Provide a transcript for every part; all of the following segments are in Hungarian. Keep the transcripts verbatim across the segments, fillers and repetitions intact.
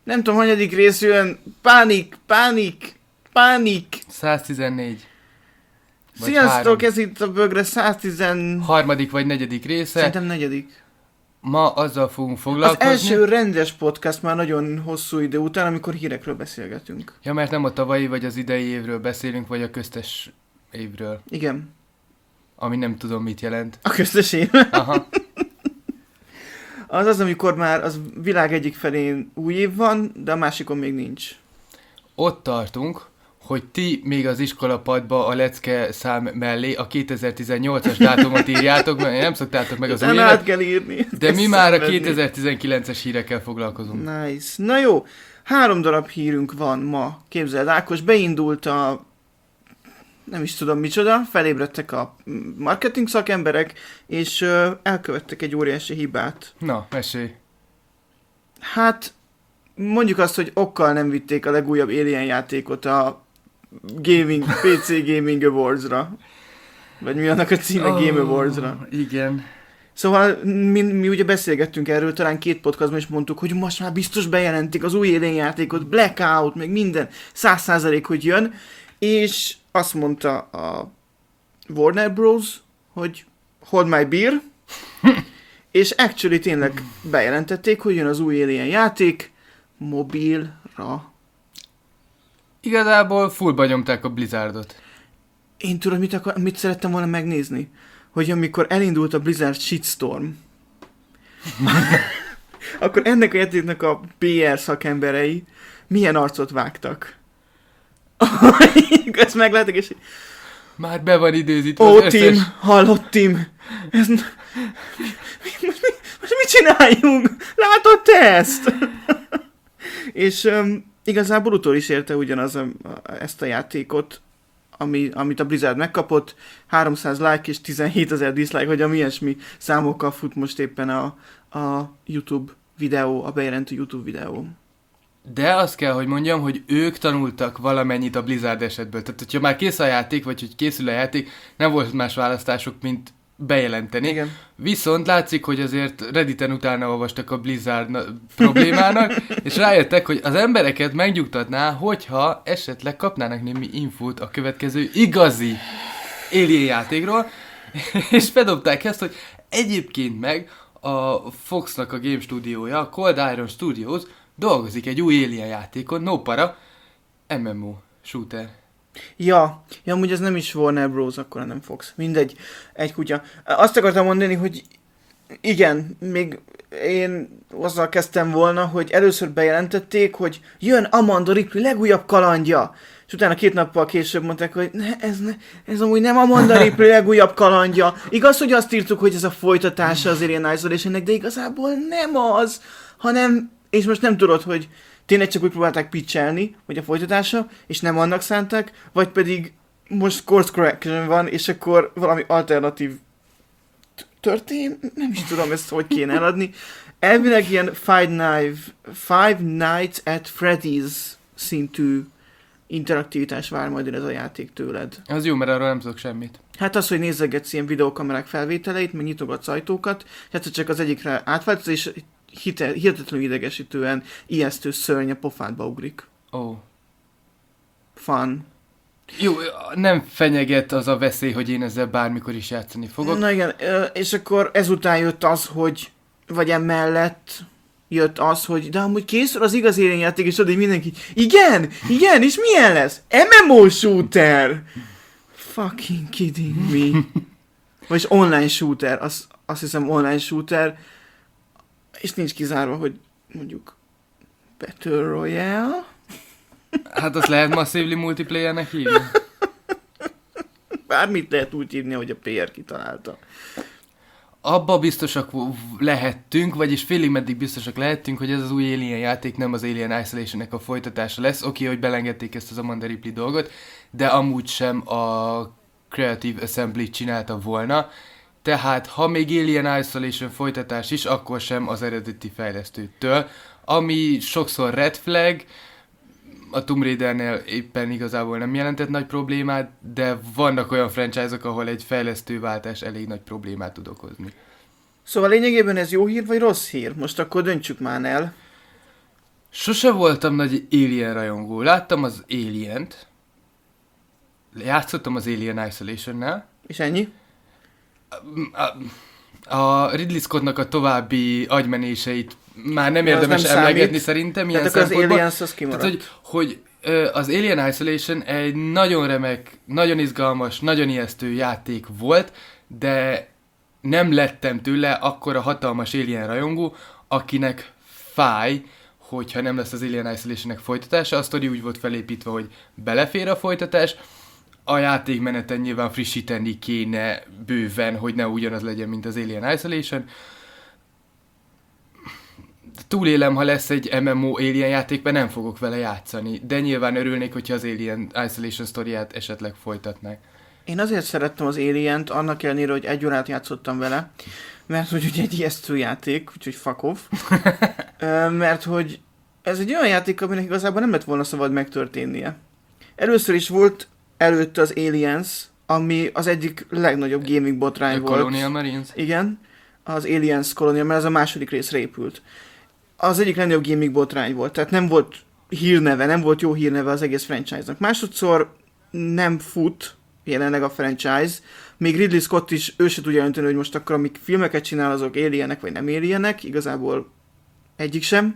Nem tudom, hanyadik rész jön. Pánik, pánik, pánik. száztizennégy. Sziasztok, ez itt a Bögre száztíz... Harmadik vagy negyedik része. Szerintem negyedik. Ma azzal fogunk foglalkozni. Az első rendes podcast már nagyon hosszú idő után, amikor hírekről beszélgetünk. Ja, mert nem a tavalyi vagy az idei évről beszélünk, vagy a köztes évről. Igen. Ami nem tudom, mit jelent. A köztes év. Aha. Az az, amikor már az világ egyik felén új év van, de a másikon még nincs. Ott tartunk, hogy ti még az iskolapadba a lecke szám mellé a kétezer-tizennyolcas dátumot írjátok, mert nem szoktátok meg az új évet. át kell írni. De mi már a kétezer-tizenkilences hírekkel foglalkozunk. Nice. Na jó, három darab hírünk van ma. Képzeld, Ákos, beindult a... nem is tudom micsoda, felébredtek a marketing szakemberek, és uh, elkövettek egy óriási hibát. Na, mesélj. Hát, mondjuk azt, hogy okkal nem vitték a legújabb Alien játékot a gaming, pé cé Gaming Awards-ra. Vagy mi annak a címe, oh, Game Awards-ra. Igen. Szóval mi, mi ugye beszélgettünk erről, talán két podcastban is mondtuk, hogy most már biztos bejelentik az új Alien játékot, Blackout, meg minden, száz százalék, hogy jön, és azt mondta a Warner Bros., hogy hold my beer, és actually tényleg bejelentették, hogy jön az új Alien játék mobilra. Igazából fullba nyomták a Blizzardot. Én tudod, mit, akar, mit szerettem volna megnézni? Hogy amikor elindult a Blizzard Shitstorm, akkor ennek a játéknak a pé er szakemberei milyen arcot vágtak. Ezt meglátjuk, és... Már be van időzítve Ó, az Tim, összes... hallott, Tim! Ez... Most, mi, most mit csináljunk? Látod te ezt? És um, igazából utol is érte ugyanaz a, a, ezt a játékot, ami, amit a Blizzard megkapott. háromszáz like és tizenhétezer dislike, vagy ami ilyesmi számokkal fut most éppen a, a YouTube videó, a bejelentő YouTube videó. De azt kell, hogy mondjam, hogy ők tanultak valamennyit a Blizzard esetből. Tehát, hogyha már kész a játék, vagy hogy készül a játék, nem volt más választások, mint bejelenteni. Igen. Viszont látszik, hogy azért Redditen utána olvastak a Blizzard problémának, és rájöttek, hogy az embereket megnyugtatná, hogyha esetleg kapnának némi infót a következő igazi Alien játékról, és bedobták ezt, hogy egyébként meg a Foxnak a game stúdiója, a Cold Iron Studios dolgozik egy új Alien játékon, no para, em em o shooter. Ja, ja, amúgy ez nem is Warner Bros. Akkor, hanem Fox. Mindegy, egy kutya. Azt akartam mondani, hogy igen, még én azzal kezdtem volna, hogy először bejelentették, hogy jön Amanda Ripley legújabb kalandja. És utána két nappal később mondták, hogy ne, ez, ne, ez amúgy nem Amanda Ripley legújabb kalandja. Igaz, hogy azt írtuk, hogy ez a folytatása az Alien Isolation-nek, de igazából nem az, hanem, és most nem tudod, hogy tényleg csak úgy próbálták pitchelni, hogy a folytatása, és nem annak szánták, vagy pedig most course correction van, és akkor valami alternatív történt, nem is tudom ezt hogy kéne eladni. Elvileg ilyen Five, Knife, Five Nights at Freddy's szintű interaktivitás vár majd ez a játék tőled. Az jó, mert arról nem tudok semmit. Hát az, hogy nézegetsz ilyen videókamerák felvételeit, meg nyitogatsz ajtókat, hát csak az egyikre átváltsz, és hihetetlenül idegesítően ijesztő szörny a pofádba ugrik. Ó. Oh. Fun. Jó, nem fenyeget az a veszély, hogy én ezzel bármikor is játszani fogok. Na igen, és akkor ezután jött az, hogy, vagy emellett jött az, hogy de amúgy készül az igaz Alien játék, és oda mindenki, igen, igen, és milyen lesz? em em o shooter! Fucking kidding me. Vagy online shooter, az, azt hiszem online shooter, és nincs kizárva, hogy mondjuk Battle Royale. Hát azt lehet massively multiplayernek hívni. Bármit lehet úgy hívni, hogy a pé er kitalálta. Abba biztosak lehettünk, vagyis félig meddig biztosak lehettünk, hogy ez az új Alien játék nem az Alien Isolation-nek a folytatása lesz. Oké, okay, hogy belengedték ezt az Amanda Ripley dolgot, de amúgy sem a Creative Assembly csinálta volna. Tehát, ha még Alien Isolation folytatás is, akkor sem az eredeti fejlesztőtől, ami sokszor red flag, a Tomb Raidernél éppen igazából nem jelentett nagy problémát, de vannak olyan franchise-ok, ahol egy fejlesztőváltás elég nagy problémát tud okozni. Szóval lényegében ez jó hír vagy rossz hír? Most akkor döntsük már el. Sose voltam nagy Alien rajongó. Láttam az Alien-t. Játszottam az Alien Isolation-nel. És ennyi? A, a Ridley Scottnak a további agymenéseit már nem Ja, az érdemes nem emlegetni számít. szerintem ilyen Tehát akkor az szempontból. Aliens az kimaradt. Tehát, hogy, hogy ö, az Alien Isolation egy nagyon remek, nagyon izgalmas, nagyon ijesztő játék volt, de nem lettem tőle akkora hatalmas Alien rajongó, akinek fáj, hogyha nem lesz az Alien Isolation-nek folytatása. A sztori úgy volt felépítve, hogy belefér a folytatás, a játékmeneten nyilván frissíteni kéne bőven, hogy ne ugyanaz legyen, mint az Alien Isolation. Túlélem, ha lesz egy em em o Alien játékban, nem fogok vele játszani, de nyilván örülnék, hogyha az Alien Isolation sztoriát esetleg folytatnák. Én azért szerettem az Alien-t, annak ellenére, hogy egy órát játszottam vele, mert hogy ugye egy ijesztő játék, úgyhogy fuck off. Ö, mert hogy ez egy olyan játék, aminek igazából nem lett volna szabad megtörténnie. Először is volt előtte az Aliens, ami az egyik legnagyobb gaming botrány A volt. Colonial Marines? Igen, az Aliens Colonial, mert ez a második részre épült. Az egyik legnagyobb gaming botrány volt, tehát nem volt hírneve, nem volt jó hírneve az egész franchise-nak. Másodszor nem fut jelenleg a franchise, még Ridley Scott is, ő se tudja önteni, hogy most akkor amik filmeket csinál, azok alienek vagy nem alienek, igazából egyik sem.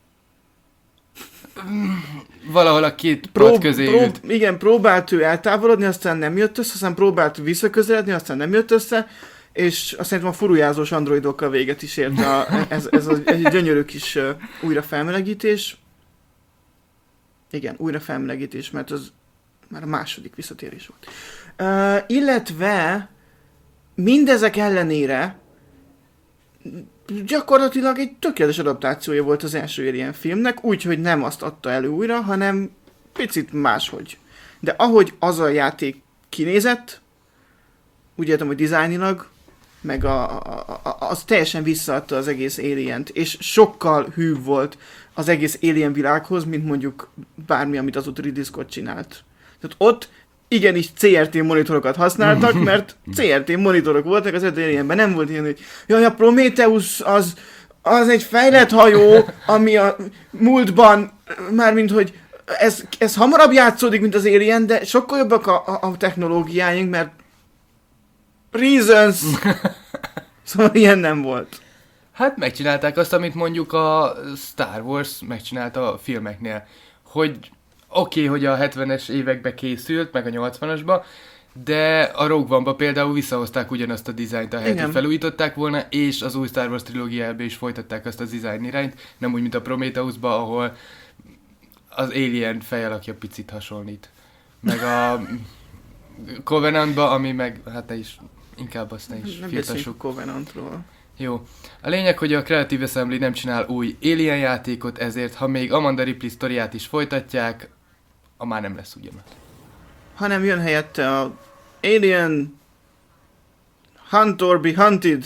Valahol a két Prób- pad közé prób- ült. Igen, próbált ő eltávolodni, aztán nem jött össze, aztán próbált visszaközeledni, aztán nem jött össze, és azt szerintem a furujázós androidokkal véget is ért a, ez, ez az, egy gyönyörű kis uh, újra felmelegítés. Igen, újra felmelegítés, mert az már a második visszatérés volt. Uh, illetve mindezek ellenére gyakorlatilag egy tökéletes adaptációja volt az első Alien filmnek, úgyhogy nem azt adta elő újra, hanem picit máshogy. De ahogy az a játék kinézett, úgy értem, hogy dizájnilag, meg a, a, a, az teljesen visszaadta az egész Alien-t, és sokkal hűbb volt az egész Alien világhoz, mint mondjuk bármi, amit azóta Ridley Scott csinált. Tehát ott igenis cé er té monitorokat használtak, mert cé er té monitorok voltak az öt Alienben, nem volt ilyen, hogy jaj, a Prometheus az, az egy fejlett hajó, ami a múltban, mármint, hogy ez, ez hamarabb játszódik, mint az Alien, de sokkal jobbak a, a, a technológiáink, mert reasons. Szóval ilyen nem volt. Hát megcsinálták azt, amit mondjuk a Star Wars megcsinálta a filmeknél, hogy oké, okay, hogy a hetvenes évekbe készült, meg a nyolcvanasba, de a Rogue One-ba például visszahozták ugyanazt a dizájnt, ahelyett, hogy felújították volna, és az új Star Wars trilógiába is folytatták azt a design irányt, nem úgy, mint a Prometheusba, ahol az Alien fejalakja picit hasonlít. Meg a Covenantba, ami meg, hát ne is, inkább azt ne is Nem firtassuk. beszéljünk Covenantról. Jó. A lényeg, hogy a Creative Assembly nem csinál új Alien játékot, ezért ha még Amanda Ripley sztoriát is folytatják, a már nem lesz ugyanaz. Hanem jön helyette a Alien Hunt or be Hunted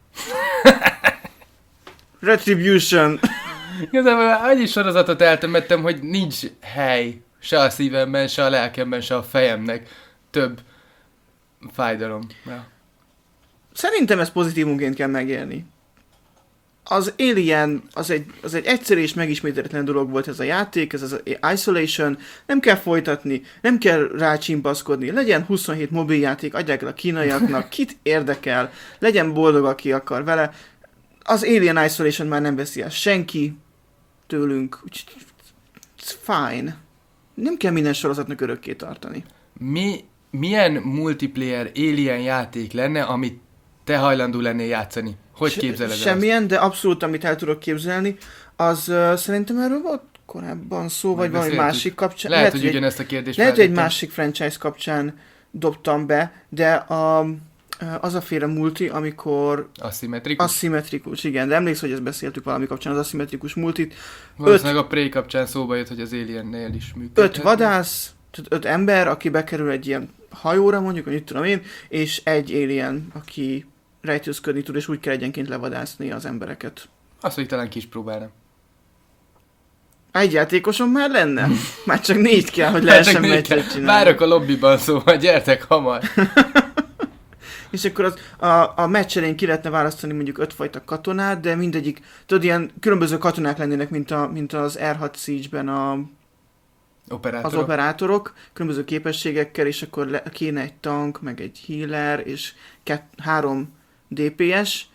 Retribution. Igazából annyi sorozatot eltemettem, hogy nincs hely se a szívemben, se a lelkemben, se a fejemnek több fájdalom. Ja. Szerintem ezt pozitívunként kell megélni. Az Alien az egy, az egy egyszerű és megismételhetlen dolog volt ez a játék, ez az Isolation, nem kell folytatni, nem kell rácsimpaszkodni, legyen huszonhét mobiljáték, adják el a kínaiaknak, kit érdekel, legyen boldog, aki akar vele. Az Alien Isolation már nem veszi el senki tőlünk, úgyhogy it's fine. Nem kell minden sorozatnak örökké tartani. Mi, milyen multiplayer Alien játék lenne, amit te hajlandó lennél játszani? Hogy Se, képzeled el Semmilyen, azt? de abszolút, amit el tudok képzelni, az uh, szerintem erről volt korábban szó, vagy valami másik kapcsán. Lehet, lehet hogy ugyanezt a kérdést Lehet, hogy egy feltettem. másik franchise kapcsán dobtam be, de a, az a féle multi, amikor... Aszimmetrikus? Aszimmetrikus, igen, de emlékszel, hogy ezt beszéltük valami kapcsán, az aszimmetrikus multit. Valószínűleg öt, a Prey kapcsán szóba jött, hogy az Aliennél is működik. Öt vadász, öt ember, aki bekerül egy ilyen hajóra, mondjuk, hogy itt tudom én, és egy alien, aki rejtőzködni tud, és úgy kell egyenként levadászni az embereket. Azt, hogy talán ki is próbálnám. Egy játékosom már lenne? Már csak négy kell, hogy lehessen meccset csinálni. Várok a lobbyban, szóval gyertek hamar. és akkor az, a, a meccs elején ki lehetne választani mondjuk ötfajta katonát, de mindegyik, tudod, ilyen különböző katonák lennének, mint, a, mint az er hat Siege-ben a, Operátorok. az operátorok, különböző képességekkel, és akkor le, kéne egy tank, meg egy healer, és kett, három dé pé es,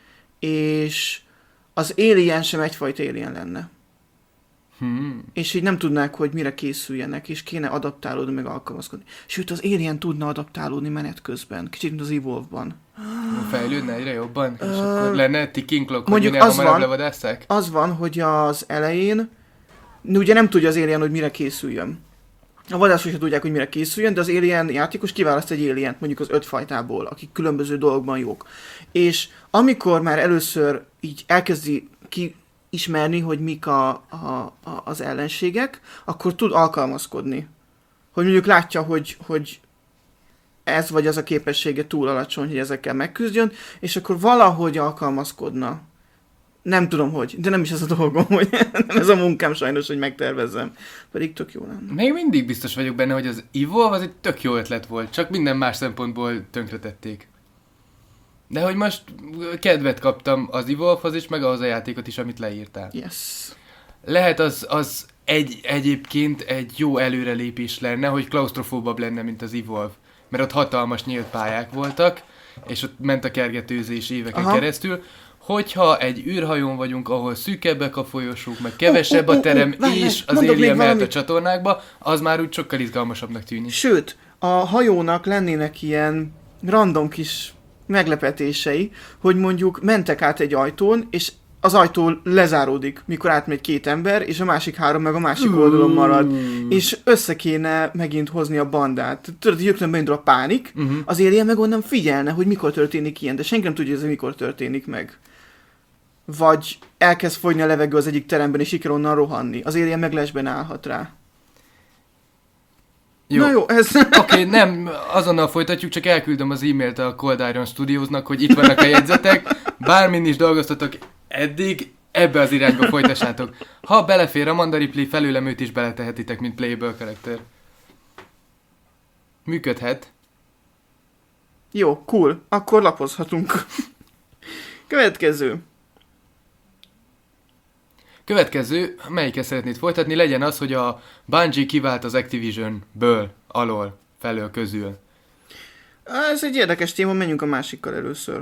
és az alien sem egyfajta alien lenne. Hmm. És így nem tudnák, hogy mire készüljenek, és kéne adaptálódni, meg alkalmazkodni. Sőt, az alien tudna adaptálódni menet közben, kicsit, mint az Evolve-ban. Fejlődne egyre jobban, és Ö, akkor lenne ticking clock, hogy mondjuk minél az hamarabb van- levadásszák? Az van, hogy az elején ugye nem tudja az alien, hogy mire készüljön. A vadászok sem tudják, hogy mire készüljön, de az alien játékos kiválaszt egy alient, mondjuk az öt fajtából, akik különböző dolgokban jók. És amikor már először így elkezdi kiismerni, hogy mik a, a, a, az ellenségek, akkor tud alkalmazkodni. Hogy mondjuk látja, hogy, hogy ez vagy az a képessége túl alacsony, hogy ezekkel megküzdjön, és akkor valahogy alkalmazkodna. Nem tudom hogy, de nem is ez a dolgom, hogy nem ez a munkám sajnos, hogy megtervezzem. Pedig tök jó lenne. Még mindig biztos vagyok benne, hogy az Evolve az egy tök jó ötlet volt, csak minden más szempontból tönkretették. De hogy most kedvet kaptam az Evolve-hoz is, meg ahhoz a játékot is, amit leírtál. Yes. Lehet az, az egy, egyébként egy jó előrelépés lenne, hogy klaustrofóbabb lenne, mint az Evolve. Mert ott hatalmas nyílt pályák voltak, és ott ment a kergetőzés éveken Aha. keresztül. Hogyha egy űrhajón vagyunk, ahol szűkebbek a folyosók, meg kevesebb a terem, uh, uh, uh, és az mondok még alien mehet a valamit. csatornákba, az már úgy sokkal izgalmasabbnak tűnik. Sőt, a hajónak lennének ilyen random kis meglepetései, hogy mondjuk mentek át egy ajtón, és az ajtó lezáródik, mikor átmegy két ember, és a másik három meg a másik oldalon marad. És össze kéne megint hozni a bandát. Tudod, hogy rögtön beindul a pánik, Uh-huh. az alien meg onnan figyelne, hogy mikor történik ilyen, de senki nem tudja, hogy ez mikor történik meg. Vagy elkezd fogyni a levegő az egyik teremben, és így kell onnan rohanni. Az alien meg lesben állhat rá. Jó. Na jó, ez... Oké, okay, nem, azonnal folytatjuk, csak elküldöm az e-mailt a Cold Iron Studiosnak, hogy itt vannak a jegyzetek, bármin is dolgoztatok eddig, ebbe az irányba folytassátok. Ha belefér, Amanda Ripley felőlem őt is beletehetitek, mint playable character. Működhet. Jó, cool. Akkor lapozhatunk. Következő. Következő, melyiket szeretnéd folytatni, legyen az, hogy a Bungie kivált az Activision-ből, alól, felől, közül. Ez egy érdekes téma, menjünk a másikkal először.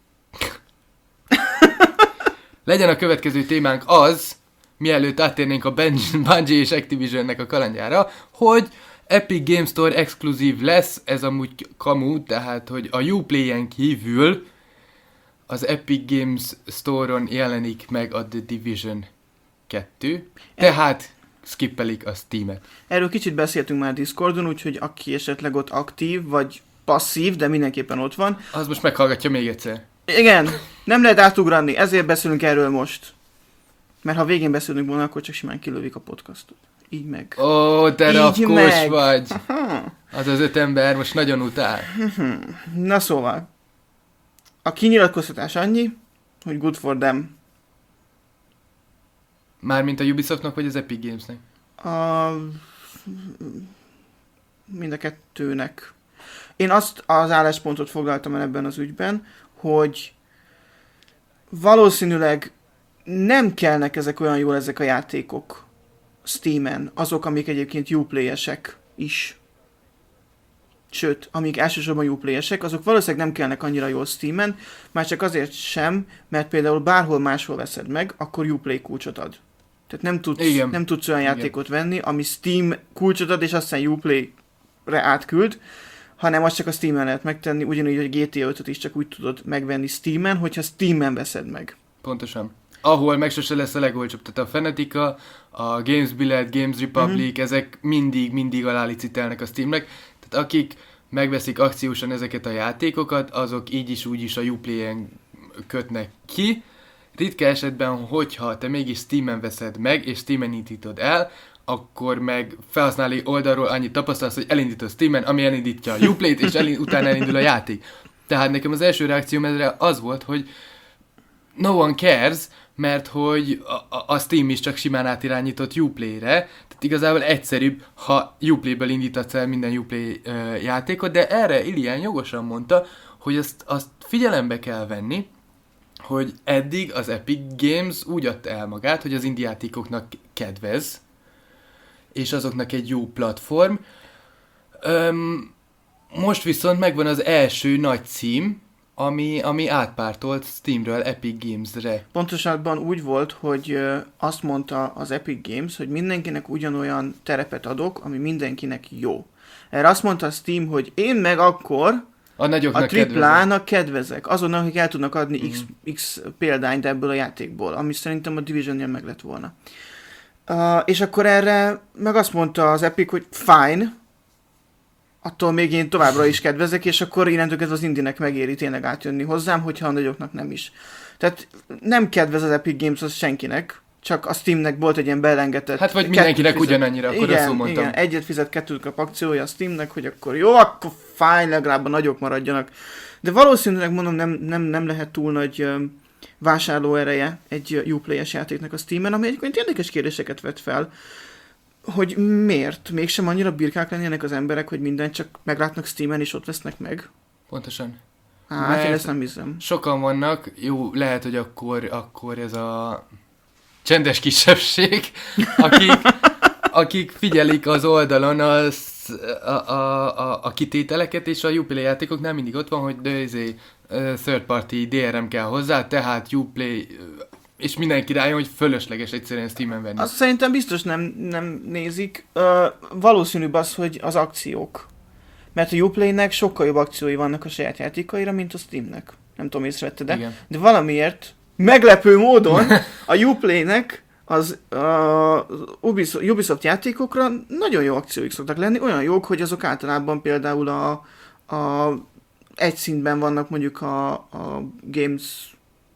Legyen a következő témánk az, mielőtt áttérnénk a Bungie és Activisionnek a kalandjára, hogy Epic Games Store exkluzív lesz, ez amúgy kamu, tehát hogy a Uplay-en kívül az Epic Games Store-on jelenik meg a The Division kettő, tehát skippelik a Steam-et. Erről kicsit beszéltünk már Discordon, úgyhogy aki esetleg ott aktív, vagy passzív, de mindenképpen ott van. Az most meghallgatja még egyszer. Igen, nem lehet átugrani, ezért beszélünk erről most. Mert ha végén beszélünk volna, akkor csak simán kilövik a podcastot. Így meg. Ó, te Így rafkós meg. vagy! Aha. Az az öt ember most nagyon utál. Na szóval, a kinyilatkoztatás annyi, hogy good for them. Mármint a Ubisoftnak vagy az Epic Gamesnek? A... Mind a kettőnek. Én azt az álláspontot foglaltam el ebben az ügyben, hogy valószínűleg nem kellnek ezek olyan jól ezek a játékok Steamen, azok, amik egyébként Uplay-esek is. Sőt, amik elsősorban Uplay-esek, azok valószínűleg nem kellnek annyira jól Steamen, már csak azért sem, mert például bárhol máshol veszed meg, akkor Uplay kulcsot ad. Tehát nem tudsz, Igen. nem tudsz olyan Igen. játékot venni, ami Steam kulcsot ad, és aztán Uplay-re átküld, hanem azt csak a Steamen lehet megtenni, ugyanígy, hogy G T A ötöt is csak úgy tudod megvenni Steamen, hogyha Steamen veszed meg. Pontosan. Ahol meg sose lesz a legolcsóbb. Tehát a Fanatica, a Games Billet, Games Republic, mm-hmm. ezek mindig, mindig alálicitelnek a Steamnek. Tehát akik megveszik akciósan ezeket a játékokat, azok így is úgy is a Uplay-en kötnek ki. Ritka esetben, hogyha te mégis Steamen veszed meg, és Steamen indítod el, akkor meg felhasználói oldalról annyit tapasztalsz, hogy elindítod Steamen, ami elindítja a Uplay-t, és elind, utána elindul a játék. Tehát nekem az első reakcióm ezre az volt, hogy no one cares, mert hogy a, a Steam is csak simán átirányított Uplay-re, tehát igazából egyszerűbb, ha Uplay-ből indítatsz el minden Uplay uh, játékot, de erre Ilián jogosan mondta, hogy azt, azt figyelembe kell venni, hogy eddig az Epic Games úgy adta el magát, hogy az indie játékoknak kedvez, és azoknak egy jó platform. Öm, most viszont megvan az első nagy cím, ami, ami átpártolt Steamről Epic Games-re. Pontosabban úgy volt, hogy azt mondta az Epic Games, hogy mindenkinek ugyanolyan terepet adok, ami mindenkinek jó. Erre azt mondta a Steam, hogy én meg akkor a nagyoknak a triplának kedvezek. Azonnak, akik el tudnak adni mm. X, X példányt ebből a játékból, ami szerintem a Division-nél meg lett volna. Uh, és akkor erre meg azt mondta az Epic, hogy fine, attól még én továbbra is kedvezek, és akkor innentől kezdve az indinek megéri tényleg átjönni hozzám, hogyha a nagyoknak nem is. Tehát nem kedvez az Epic Games az senkinek, csak a Steamnek volt egy ilyen belengetett... Hát vagy mindenkinek fizet... ugyanannyira, akkor igen, azt mondtam. Igen, egyet fizet, kettőt kap akciója a Steamnek, hogy akkor jó, akkor fáj, legalább a nagyok maradjanak. De valószínűleg mondom, nem, nem, nem lehet túl nagy uh, vásárló ereje egy Uplay-es játéknak a Steamen, ami egyébként érdekes kérdéseket vet fel, hogy miért? Mégsem annyira birkák lennének az emberek, hogy mindent csak meglátnak Steamen és ott vesznek meg? Pontosan. Hát mert én ezt nem hiszem. Sokan vannak, jó, lehet, hogy akkor, akkor ez a csendes kisebbség, akik, akik figyelik az oldalon az, a, a, a, a kitételeket, és a Uplay játékoknál mindig ott van, hogy de ezé, third party dé er em kell hozzá, tehát Uplay, és mindenki rájön, hogy fölösleges egyszerűen Steamen venni. Azt szerintem biztos nem, nem nézik. Uh, valószínűbb az, hogy az akciók. Mert a Uplaynek sokkal jobb akciói vannak a saját játékaira, mint a Steamnek. Nem tudom, észrevette, de, de valamiért meglepő módon a Uplaynek az uh, Ubisoft, Ubisoft játékokra nagyon jó akcióik szoktak lenni, olyan jók, hogy azok általában például a, a egy szintben vannak mondjuk a, a Games...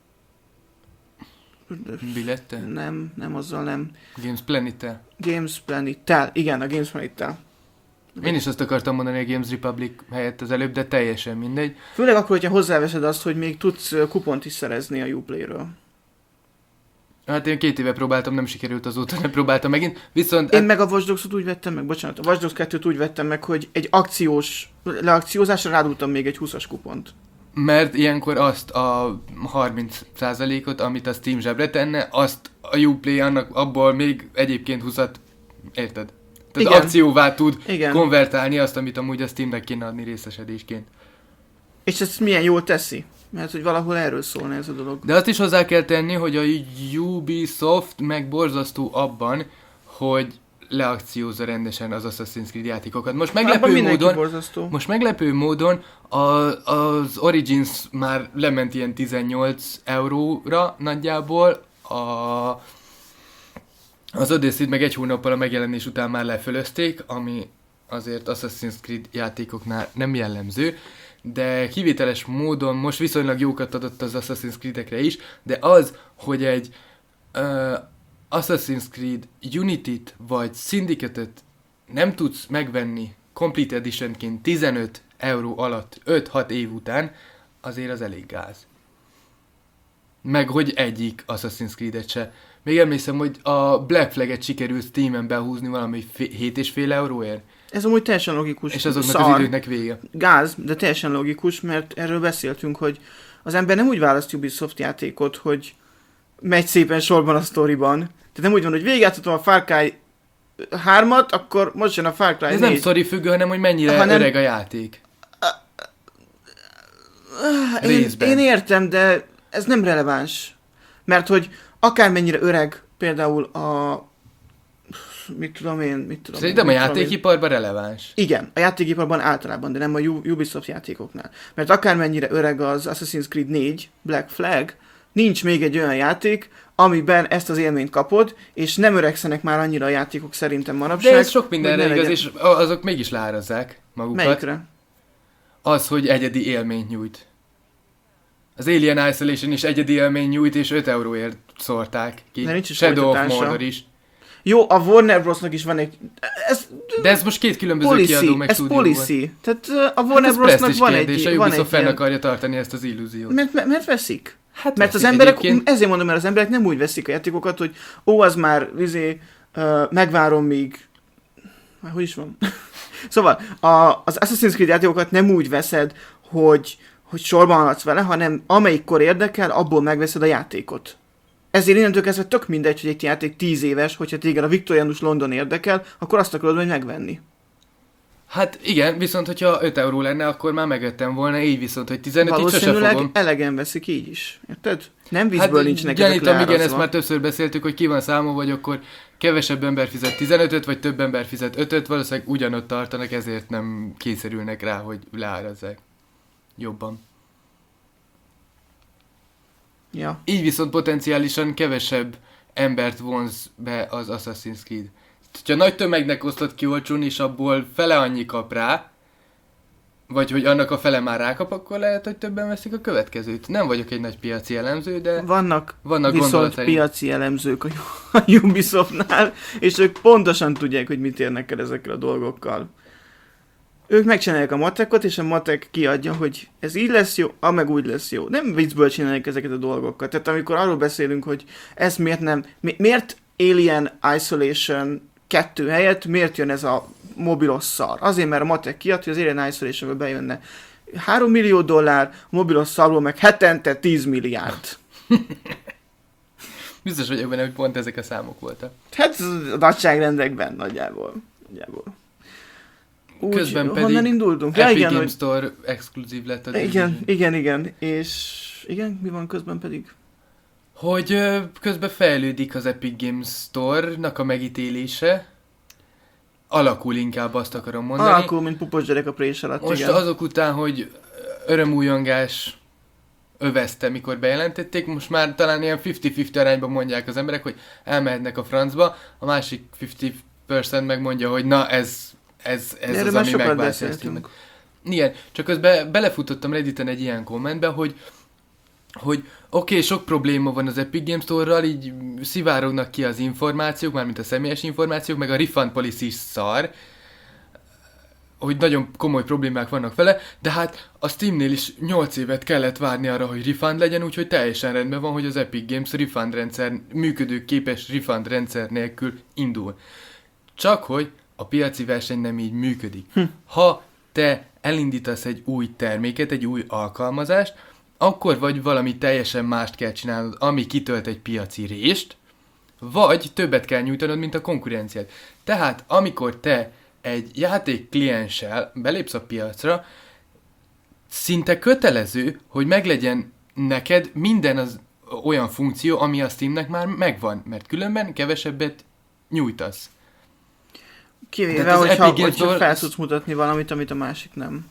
Billettel? Nem, nem azzal nem. Games Planet-tel? Games Planet-tel, igen, a Games Planet-tel. Én is azt akartam mondani a Games Republic helyett az előbb, de teljesen mindegy. Főleg akkor, hogyha hozzáveszed azt, hogy még tudsz kupont is szerezni a Uplay-ről. Hát én két éve próbáltam, nem sikerült azóta, nem próbáltam megint, viszont... Én meg a Watch Dogs-ot úgy vettem meg, bocsánat, a Watch Dogs kettőt úgy vettem meg, hogy egy akciós, leakciózásra rádultam még egy húszas kupont. Mert ilyenkor azt a harminc százalékot, amit a Steam zsebre tenne, azt a Uplay annak abból még egyébként húszat, érted? Tehát igen. Akcióvá tud igen. konvertálni azt, amit amúgy a Steamnek kéne adni részesedésként. És ezt milyen jól teszi? Mert hogy valahol erről szólna ez a dolog. De azt is hozzá kell tenni, hogy a Ubisoft meg borzasztó abban, hogy leakciózza rendesen az Assassin's Creed játékokat. Most meglepő módon, most meglepő módon a, az Origins már lement ilyen tizennyolc euróra nagyjából, a, az Odyssey-t meg egy hónappal a megjelenés után már lefölözték, ami azért Assassin's Creed játékoknál nem jellemző, de kivételes módon most viszonylag jókat adott az Assassin's Creed-ekre is, de az, hogy egy uh, Assassin's Creed Unity-t vagy Syndicate-et nem tudsz megvenni Complete Edition-ként tizenöt euró alatt öt-hat év után, azért az elég gáz. Meg hogy egyik Assassin's Creed-et se. Még emlékszem, hogy a Black Flag-et sikerült Steamen behúzni valami hét és fél euróért. Ez amúgy teljesen logikus. És azoknak szar. Az időknek vége. Gáz, de teljesen logikus, mert erről beszéltünk, hogy az ember nem úgy választ Ubisoft játékot, hogy megy szépen sorban a sztoriban. Tehát nem úgy van, hogy végigjátszottam a Far Cry hármat, akkor most jön a Far Cry Ez négy. Nem sztori függő, hanem hogy mennyire hanem... öreg a játék. Én, én értem, de ez nem releváns. Mert hogy akármennyire öreg például a... Mit tudom én, mit tudom Szerintem én, a játékiparban releváns. Igen, a játékiparban általában, de nem a Ubisoft játékoknál. Mert akármennyire öreg az Assassin's Creed négy, Black Flag, nincs még egy olyan játék, amiben ezt az élményt kapod, és nem öregszenek már annyira a játékok szerintem manapság. De ez sok mindenre igaz, és azok mégis lárazzák magukat. Melyikre? Az, hogy egyedi élményt nyújt. Az Alien Isolation is egyedi élményt nyújt, és öt euróért szórták ki. De nincs is Shadow of Mordor is. Jó, a Warner Brosnak is van egy... Ez, de ez most két különböző policy, kiadó meg ez stúdió volt. Policy. Tehát a Warner hát Brosnak van kérdés, egy... A van Ubisoft egy fenn akarja tartani ezt az illúziót. Mert, mert, mert veszik. Hát mert veszik az emberek, egyébként... ezért mondom, mert az emberek nem úgy veszik a játékokat, hogy ó, az már izé, uh, megvárom még... Hogy is van? Szóval a, az Assassin's Creed játékokat nem úgy veszed, hogy hogy sorban haladsz vele, hanem amelyik kor érdekel, abból megveszed a játékot. Ezért innentől kezdve tök mindegy, hogy egy játék tíz éves, hogyha téged a viktoriánus London érdekel, akkor azt akarod majd megvenni. Hát igen, viszont hogyha öt euró lenne, akkor már megvettem volna, így viszont, hogy tizenöt így sose fogom. Elegen veszik így is. Érted? Nem vízből hát, nincsenek ezek leárazva. Igen, ezt már többször beszéltük, hogy ki van számol, vagy akkor kevesebb ember fizet tizenötöt, vagy több ember fizet ötöt, valószínűleg ugyanott tartanak, ezért nem kényszerülnek rá, hogy leárazzák jobban. Ja. Így viszont potenciálisan kevesebb embert vonz be az Assassin's Creed. Ha nagy tömegnek osztott ki olcsón, és abból fele annyi kap rá, vagy hogy annak a fele már rákap, akkor lehet, hogy többen veszik a következőt. Nem vagyok egy nagy piaci elemző, de vannak, vannak viszont gondolataim. Piaci elemzők a Ubisoftnál, és ők pontosan tudják, hogy mit érnek el ezekkel a dolgokkal. Ők megcsinálják a matekot, és a matek kiadja, hogy ez így lesz jó, a meg úgy lesz jó. Nem viccből csinálják ezeket a dolgokat. Tehát amikor arról beszélünk, hogy ez miért nem, mi, miért Alien Isolation kettő helyett, miért jön ez a mobilos szar? Azért, mert a matek kiadt, hogy az Alien Isolation-ből bejönne három millió dollár, a mobilos szarból meg hetente tíz milliárd. Biztos vagyok benne, hogy pont ezek a számok voltak. Hát a nagyságrendekben nagyjából. nagyjából. Úgy, Közben pedig honnan indultunk? Epic Ja, igen, Game hogy... Store exkluzív lett a Igen, igen, igen. És igen, mi van közben pedig? Hogy ö, közben fejlődik az Epic Games Store-nak a megítélése. Alakul inkább, azt akarom mondani. Alakul, mint pupos gyerek a prés alatt, Most igen. azok után, hogy örömújongás övezte, mikor bejelentették, most már talán ilyen fifty-fifty arányban mondják az emberek, hogy elmehetnek a francba, a másik fifty percent megmondja, hogy na ez, ez, ez az, ami megváltja ezt. Igen, csak közben belefutottam Redditen egy ilyen kommentbe, hogy hogy oké, okay, sok probléma van az Epic Games Store-ral, így szivárognak ki az információk, mármint a személyes információk, meg a refund policy is szar, hogy nagyon komoly problémák vannak vele, de hát a Steamnél is nyolc évet kellett várni arra, hogy refund legyen, úgyhogy teljesen rendben van, hogy az Epic Games refund rendszer, működőképes refund rendszer nélkül indul. Csak hogy a piaci verseny nem így működik. Hm. Ha te elindítasz egy új terméket, egy új alkalmazást, akkor vagy valami teljesen mást kell csinálnod, ami kitölt egy piaci rést, vagy többet kell nyújtanod, mint a konkurenciád. Tehát amikor te egy játék klienssel belépsz a piacra, szinte kötelező, hogy meglegyen neked minden az olyan funkció, ami a Steamnek már megvan, mert különben kevesebbet nyújtasz. Kivéve, hogyha, hogyha fel tudsz mutatni valamit, amit a másik nem.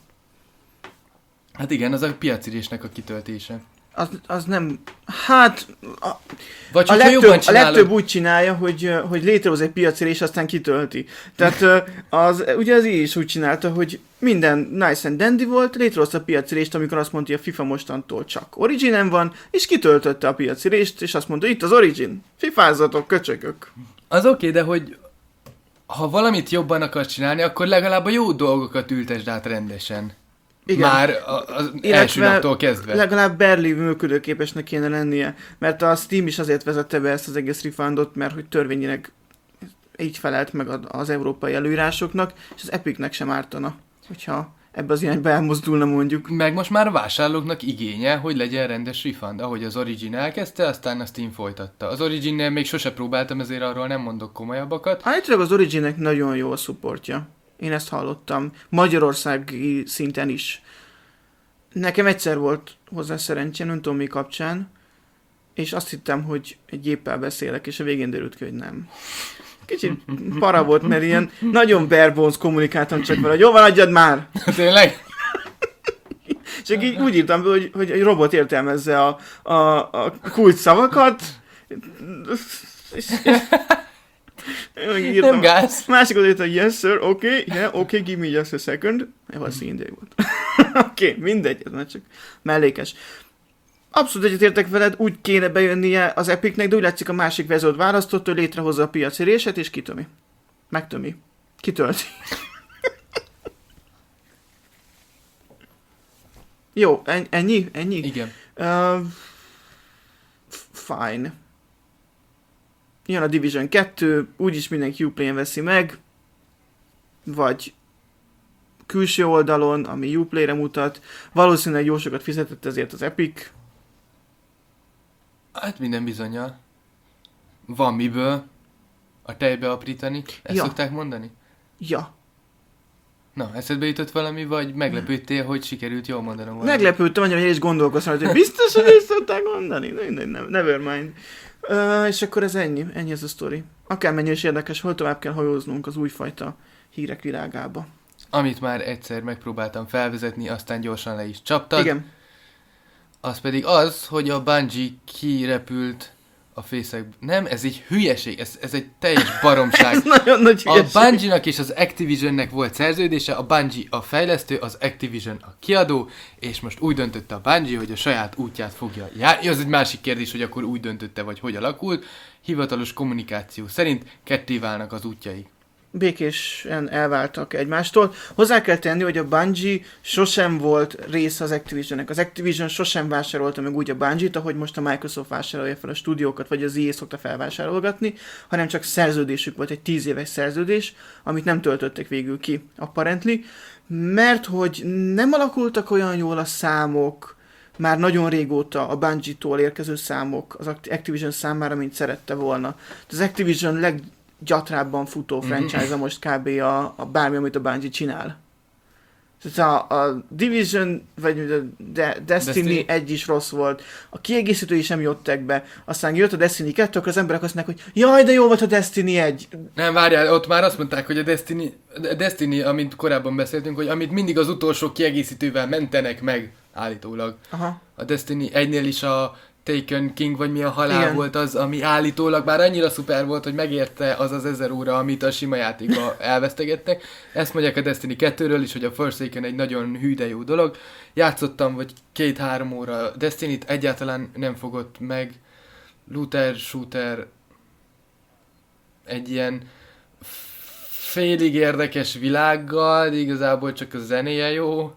Hát igen, az a piacirésnek a kitöltése. Az, az nem... Hát... A, Vagy a, legtöbb, a legtöbb úgy csinálja, hogy, hogy létrehoz egy piacirés, aztán kitölti. Tehát az, ugye az így is úgy csinálta, hogy minden nice and dandy volt, létrehozta a piacirést, amikor azt mondta, hogy a FIFA mostantól csak Originen van, és kitöltötte a piacirést, és azt mondta, itt az Origin, fifázzatok, köcsökök. Az oké, okay, de hogy ha valamit jobban akarsz csinálni, akkor legalább a jó dolgokat ültesd át rendesen. Igen. Már az első naptól kezdve. Legalább Berlin működőképesnek kéne lennie, mert a Steam is azért vezette be ezt az egész refundot, mert hogy törvényileg így felelt meg az európai előírásoknak, és az Epicnek sem ártana, hogyha ebbe az irányba elmozdulna mondjuk. Meg most már a vásárlóknak igénye, hogy legyen rendes refund, ahogy az Origin elkezdte, aztán a Steam folytatta. Az Originnél még sose próbáltam, ezért arról nem mondok komolyabbakat. Állítólag az Originnek nagyon jó a supportja. Én ezt hallottam. Magyarországi szinten is. Nekem egyszer volt hozzá szerencsém, nem tudom mi kapcsán, és azt hittem, hogy egy géppel beszélek, és a végén derült ki, hogy nem. Kicsit para volt, mert ilyen nagyon bare bones kommunikáltam csak vele, hogy jó van, adjad már! Tényleg? Csak így úgy írtam be, hogy, hogy egy robot értelmezze a, a, a kulcs szavakat, és, és írtam. Nem gáz. Másik oda írtam, yes sir, oké, okay, yeah, oké, okay, give me just a second. Ez a színdé volt. Oké, okay, mindegy, ez már csak mellékes. Abszolút egyetértek veled, úgy kéne bejönnie az Epicnek, de úgy látszik a másik vezőt választott, hogy létrehozza a piaci réset, és kitömi. Megtömi. Kitölti. Jó, ennyi? Ennyi? Igen. Uh, fine. Jön a Division kettő, úgyis mindenki Uplay-en veszi meg, vagy külső oldalon, ami Uplay-re mutat. Valószínűleg jó sokat fizetett ezért az Epic. Hát minden bizonnyal. Van miből a tejbe aprítani. Ezt Ja. szokták mondani? Ja. Na, eszedbe jutott valami, vagy meglepődtél, hogy sikerült jól mondanom valamit? Meglepődtem, annyira, hogy én is gondolkoztam, hogy biztos, hogy ezt szokták mondani. Mindegy, nem, never mind. Uh, és akkor ez ennyi, ennyi ez a sztori. Akármennyire is érdekes, hol tovább kell hajóznunk az újfajta hírek világába. Amit már egyszer megpróbáltam felvezetni, aztán gyorsan le is csaptad. Igen. Az pedig az, hogy a Bungie kirepült a fészek... Nem, ez egy hülyeség, ez, ez egy teljes baromság. Ez nagyon nagy A hülyeség. Bungie-nak és az Activisionnek volt szerződése, a Bungie a fejlesztő, az Activision a kiadó, és most úgy döntötte a Bungie, hogy a saját útját fogja járni. Az egy másik kérdés, hogy akkor úgy döntötte, vagy hogy alakult. Hivatalos kommunikáció szerint ketté válnak az útjaik. Békésen elváltak egymástól. Hozzá kell tenni, hogy a Bungie sosem volt része az Activisionnek. Az Activision sosem vásárolta meg úgy a Bungie-t, ahogy most a Microsoft vásárolja fel a stúdiókat, vagy az í á szokta felvásárolgatni, hanem csak szerződésük volt, egy tíz éves szerződés, amit nem töltöttek végül ki, apparently, mert hogy nem alakultak olyan jól a számok, már nagyon régóta a Bungie-tól érkező számok az Activision számára, mint szerette volna. Az Activision leg gyatrábban futó franchise-a most kb. A, a bármi, amit a Bungie csinál. Tehát a, a Division, vagy a De- Destiny, Destiny egy is rossz volt, a kiegészítői sem jöttek be, aztán jött a Destiny kettő, akkor az emberek azt mondják, hogy jaj, de jó volt a Destiny egy. Nem, várjál, ott már azt mondták, hogy a Destiny, a Destiny, amit korábban beszéltünk, hogy amit mindig az utolsó kiegészítővel mentenek meg, állítólag. Aha. A Destiny egynél is a Taken King, vagy mi a halál Igen. volt az, ami állítólag már annyira szuper volt, hogy megérte az az ezer óra, amit a sima játékba elvesztegettek. Ezt mondják a Destiny kettőről is, hogy a Forsaken egy nagyon hű, de jó dolog. Játszottam, vagy két-három óra Destiny-t, egyáltalán nem fogott meg. Looter, shooter, egy ilyen félig érdekes világgal, de igazából csak a zenéje jó.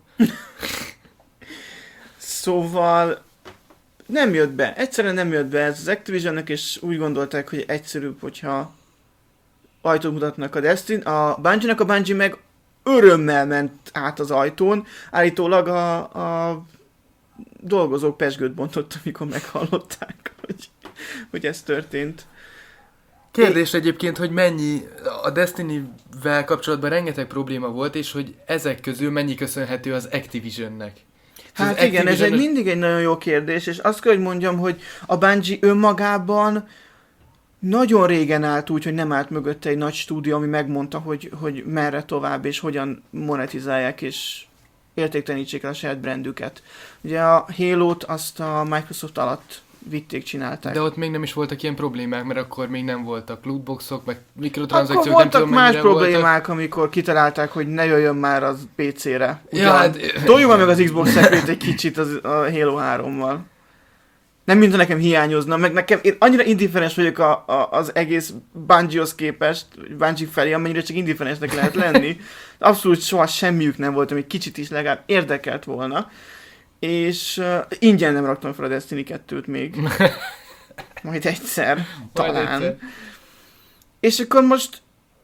Szóval nem jött be. Egyszerűen nem jött be ez az Activisionnek, és úgy gondolták, hogy egyszerűbb, hogyha ajtót mutatnak a Destiny. A Bungie-nak a Bungie meg örömmel ment át az ajtón. Állítólag a, a dolgozók pezsgőt bontott, amikor meghallották, hogy, hogy ez történt. Kérdés egyébként, hogy mennyi, a Destiny-vel kapcsolatban rengeteg probléma volt, és hogy ezek közül mennyi köszönhető az Activisionnek. Hát az igen, ez egy Activision- mindig egy nagyon jó kérdés, és azt kell, hogy mondjam, hogy a Bungie önmagában nagyon régen állt úgy, hogy nem állt mögötte egy nagy stúdió, ami megmondta, hogy, hogy merre tovább, és hogyan monetizálják, és értéktelenítsék el a saját brandüket. Ugye a Halo-t azt a Microsoft alatt vitték, csinálták. De ott még nem is voltak ilyen problémák, mert akkor még nem voltak lootboxok, meg Akkor mikrotranszakciók, nem voltak tudom más mennyire voltak. problémák, amikor kitalálták, hogy ne jöjjön már az pé cére. Ja, hát... Toljuk már meg az Xbox Series egy kicsit az, a Halo hárommal. Nem mintha nekem hiányozna, meg nekem, én annyira indifferens vagyok a, a, az egész Bungie-hoz képest, Bungie felé, amennyire csak indifferensnek lehet lenni. Abszolút soha semmiük nem volt, ami kicsit is legalább érdekelt volna. És uh, ingyen nem raktam fel a Destiny kettőt még. Majd egyszer, talán. egyszer. És akkor most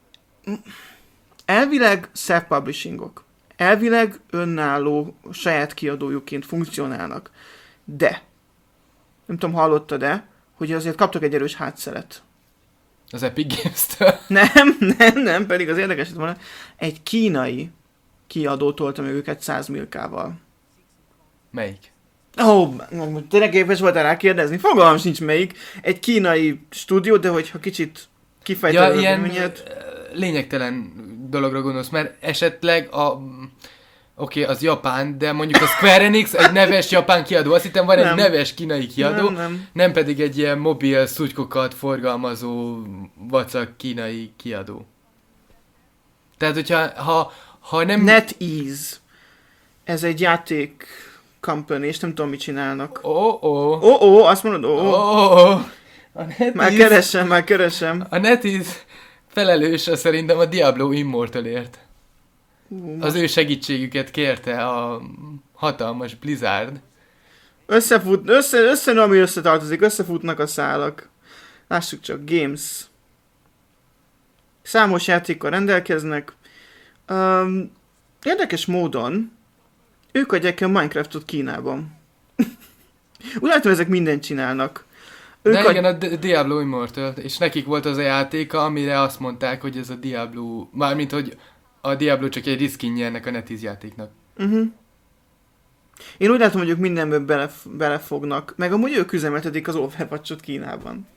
elvileg self-publishingok. Elvileg önálló saját kiadójuként funkcionálnak. De, nem tudom, hallottad-e, hogy azért kaptak egy erős hátszelet. Az Epic Games-től. Nem, nem, nem, pedig az érdekes volna. Egy kínai kiadó tolta meg őket száz milkával. Melyik? Ó, oh, tényleg képes voltál rá kérdezni? Fogalmam sincs melyik. Egy kínai stúdió, de hogyha kicsit kifejted Ja, a ilyen véleményed. ö, lényegtelen dologra gondolsz, mert esetleg a... Oké, okay, az japán, de mondjuk a Square Enix egy neves japán kiadó. Azt hittem van Nem. egy neves kínai kiadó, Nem, nem, nem. nem pedig egy ilyen mobil szutykokat forgalmazó vacak kínai kiadó. Tehát, hogyha ha, ha nem... NetEase. Ez egy játék company, és nem tudom, mit csinálnak. Ó, oh, ó. Oh. Ó, oh, ó, oh, azt mondod, ó, oh, oh. Oh, oh. A NetEase, Már keresem, már keresem. a NetEase felelős szerintem a Diablo Immortalért. Ú, Az ő segítségüket kérte a hatalmas Blizzard. Összefut, össze, össze, ami összetartozik, összefutnak a szálak. Lássuk csak, Games. Számos játékkal rendelkeznek. Um, érdekes módon ők adják a Minecraftot Kínában. Úgy látom, ezek mindent csinálnak. Ők De a... igen, a D- Diablo Immortal, és nekik volt az a játéka, amire azt mondták, hogy ez a Diablo, mármint, hogy a Diablo csak egy reskinje ennek a NetEase játéknak. Uh-huh. Én úgy látom, hogy ők mindenből bele, belefognak, meg amúgy ők üzemeltetik az Overwatch-ot Kínában.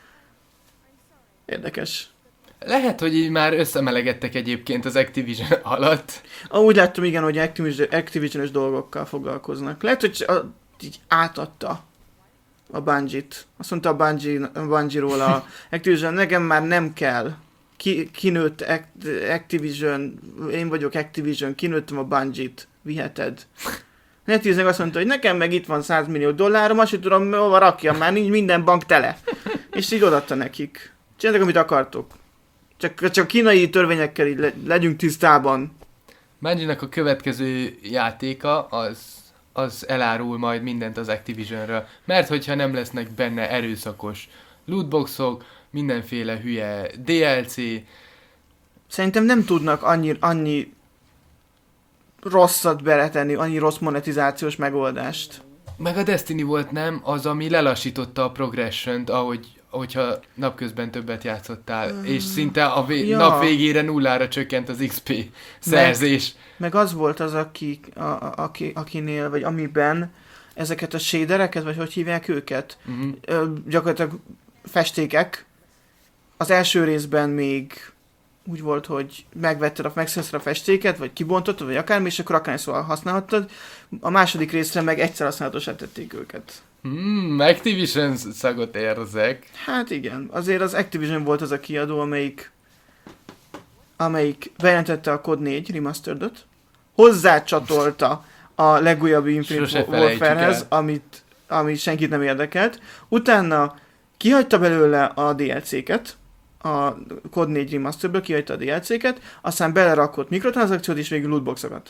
Érdekes. Lehet, hogy így már összemelegettek egyébként az Activision alatt. Ah, úgy láttam, igen, hogy Activision, Activision-ös dolgokkal foglalkoznak. Lehet, hogy a, így átadta a Bungie-t. Azt mondta a Bungie, a Bungie-ról a Activision, nekem már nem kell. Ki, kinőtt Activision, én vagyok Activision, kinőttem a Bungie-t, viheted. NetEase azt mondta, hogy nekem meg itt van száz millió dollárom, azt sem tudom, hova rakjam, már nincs minden bank tele. És így odaadta nekik. Csináltak, amit akartok. Csak, csak kínai törvényekkel így le, legyünk tisztában. Bungie-nak a következő játéka az, az elárul majd mindent az Activisionről. Mert hogyha nem lesznek benne erőszakos lootboxok, mindenféle hülye dé el cé. Szerintem nem tudnak annyi, annyi rosszat beletenni, annyi rossz monetizációs megoldást. Meg a Destiny volt, nem? Az, ami lelassította a progression-t, ahogy hogyha napközben többet játszottál, uh, és szinte a vé- ja. nap végére nullára csökkent az iksz pé szerzés. Meg, meg az volt az, aki, a, a, aki, akinél, vagy amiben ezeket a shadereket, vagy hogy hívják őket, uh-huh. ö, gyakorlatilag festékek. Az első részben még úgy volt, hogy megvetted a, megszerezted a festéket, vagy kibontottad, vagy akármi, és akkor akármilyen használhattad. A második részre meg egyszer használatosá tették őket. Hmm, Activision szagot érzek. Hát igen, azért az Activision volt az a kiadó, amelyik amelyik bejelentette a Code négy Remastered-ot, hozzácsatolta a legújabb Infinite Warfare-hez, amit, ami senkit nem érdekelt, utána kihagyta belőle a dé el cé-ket, a Code négy Remastered-ből kihagyta a dé el cé-ket, aztán belerakott mikrotranszakciót és végül lootboxokat.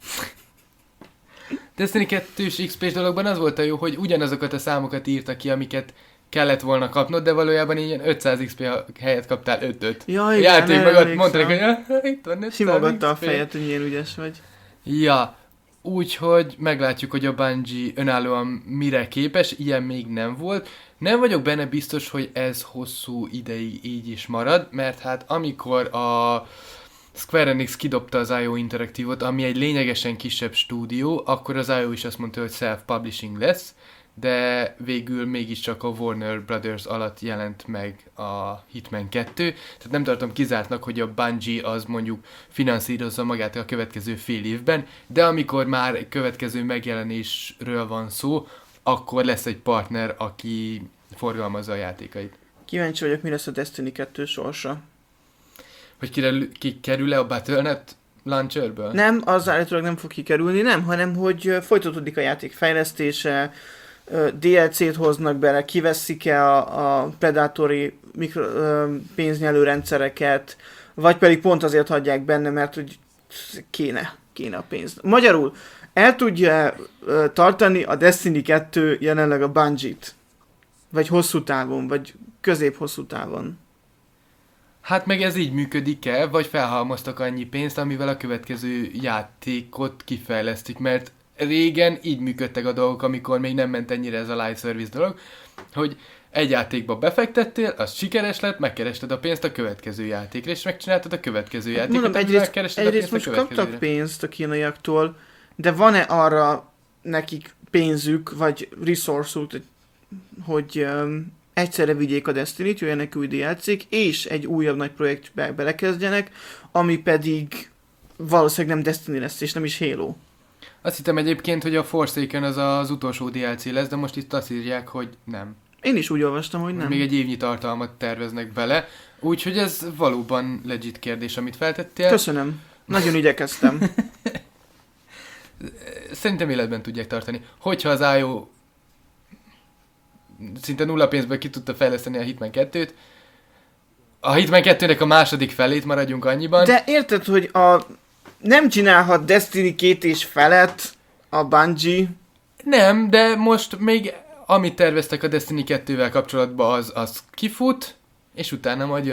Destiny kettős iksz pés dologban az volt a jó, hogy ugyanazokat a számokat írta ki, amiket kellett volna kapnod, de valójában ilyen ötszáz iksz pé helyett kaptál öt-öt. Ja, igen, játék meg ott mondták, hogy ja, itt van ötszáz simogatta iksz pé. a fejet, hogy milyen ügyes vagy. Ja, úgyhogy meglátjuk, hogy a Bungie önállóan mire képes, ilyen még nem volt. Nem vagyok benne biztos, hogy ez hosszú ideig így is marad, mert hát amikor a Square Enix kidobta az i o Interactive-ot, ami egy lényegesen kisebb stúdió, akkor az i o is azt mondta, hogy self-publishing lesz, de végül mégiscsak a Warner Brothers alatt jelent meg a Hitman kettő, tehát nem tartom kizártnak, hogy a Bungie az mondjuk finanszírozza magát a következő fél évben, de amikor már következő megjelenésről van szó, akkor lesz egy partner, aki forgalmazza a játékait. Kíváncsi vagyok, mi lesz a Destiny kettő sorsa. Hogy kire, ki kerül-e a Battle dot net launcherből? Nem, az állítólag nem fog kikerülni, nem, hanem hogy folytatódik a játék fejlesztése, dé el cét hoznak bele, kiveszik-e a, a predatori mikro, pénznyelő rendszereket, vagy pedig pont azért hagyják benne, mert hogy kéne, kéne a pénz. Magyarul, el tudja tartani a Destiny kettő jelenleg a Bungie-t? Vagy hosszú távon, vagy közép-hosszú távon? Hát meg ez így működik-e, vagy felhalmoztak annyi pénzt, amivel a következő játékot kifejlesztik, mert régen így működtek a dolgok, amikor még nem ment ennyire ez a live service dolog, hogy egy játékba befektettél, az sikeres lett, megkerested a pénzt a következő játékra, és megcsináltad a következő játékot, mondom, egyrészt, megkerested egyrészt a pénzt most a kaptak pénzt a kínaiaktól, de van-e arra nekik pénzük, vagy resource-uk, hogy um, egyszerre vigyék a Destiny-t, jöjjenek új dé el cé-k, és egy újabb nagy projektbe belekezdjenek, ami pedig valószínűleg nem Destiny lesz, és nem is Halo. Azt hittem egyébként, hogy a Forsaken az az utolsó dé el cé lesz, de most itt azt írják, hogy nem. Én is úgy olvastam, hogy nem. Még egy évnyi tartalmat terveznek bele, úgyhogy ez valóban legit kérdés, amit feltettél. Köszönöm. Nagyon igyekeztem. Szerintem életben tudják tartani. Hogyha az i o szinte nulla pénzből ki tudta fejleszteni a Hitman kettőt, a Hitman kettőnek a második felét maradjunk annyiban. De érted, hogy a nem csinálhat Destiny két és felet a Bungie? Nem, de most még amit terveztek a Destiny kettővel kapcsolatban, az, az kifut, és utána majd jön a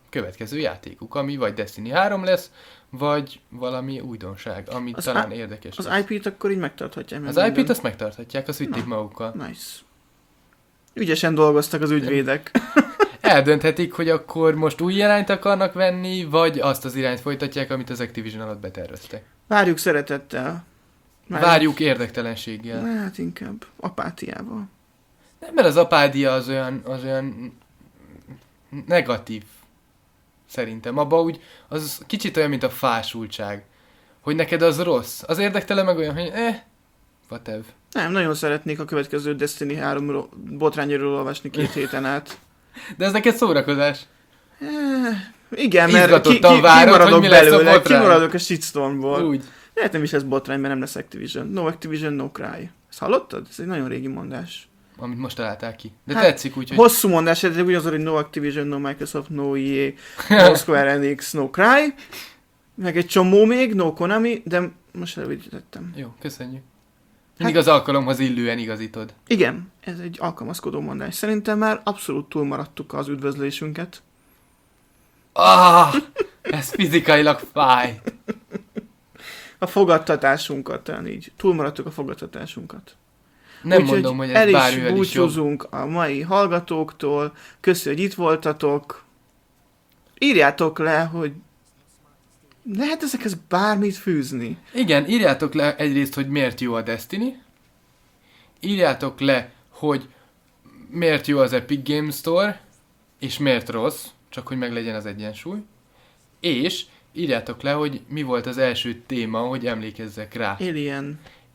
következő játékuk, ami vagy Destiny három lesz, vagy valami újdonság, ami Az talán á- érdekes Az lesz. i pét akkor így megtarthatják. Az i pét azt megtarthatják, azt vitték Na. magukkal. Nice. Ügyesen dolgoztak az ügyvédek. Eldönthetik, hogy akkor most új irányt akarnak venni, vagy azt az irányt folytatják, amit az Activision alatt beterveztek. Várjuk szeretettel. Várjuk érdektelenséggel. Hát inkább apátiával. Nem, mert az apádia az olyan, az olyan negatív. Szerintem. Abba úgy, az kicsit olyan, mint a fásultság. Hogy neked az rossz. Az érdektelen meg olyan, hogy eh, whatever. Nem, nagyon szeretnék a következő Destiny három botrányról olvasni két héten át. De ez neked szórakozás. Eh, igen, mert ki, ki, Izgatottan várod, kimaradok hogy mi lesz a belőle, botrány. kimaradok a shitstormból. Úgy. Lehet nem is lesz botrány, mert nem lesz Activision. No Activision, no cry. Ezt hallottad? Ez egy nagyon régi mondás. Amit most találták ki. De Hát, tetszik úgy, hogy... Hosszú mondás, de ugyanaz, hogy no Activision, no Microsoft, no e á, no Square Enix, no cry. Meg egy csomó még, no Konami, de most elvidítettem. Jó, köszönjük. Mindig az alkalomhoz illően igazítod. Igen, ez egy alkalmazkodó mondás. Szerintem már abszolút túlmaradtuk az üdvözlésünket. Ah, ez fizikailag fáj. A fogadtatásunkat, talán így. Túlmaradtuk a fogadtatásunkat. Nem Úgyhogy mondom, hogy el ez is bármivel is jobb. búcsúzunk a mai hallgatóktól. Köszi, hogy itt voltatok. Írjátok le, hogy lehet ezekhez bármit fűzni. Igen, írjátok le egyrészt, hogy miért jó a Destiny. Írjátok le, hogy miért jó az Epic Games Store, és miért rossz, csak hogy meglegyen az egyensúly. És írjátok le, hogy mi volt az első téma, hogy emlékezzek rá. Alien.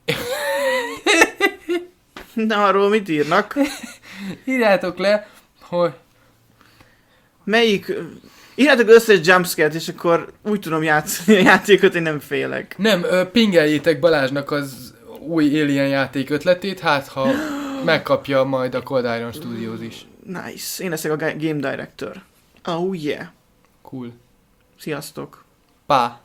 Na, arról mit írnak? Írjátok le, hogy... Melyik... Írjátok összes jumpscare-t, és akkor úgy tudom játszani a játékot, hogy nem félek. Nem, ö, pingeljétek Balázsnak az új Alien játék ötletét, hát ha megkapja majd a Cold Iron Studios is. Nice. Én leszek a Game Director. Oh yeah. Cool. Sziasztok. Pá!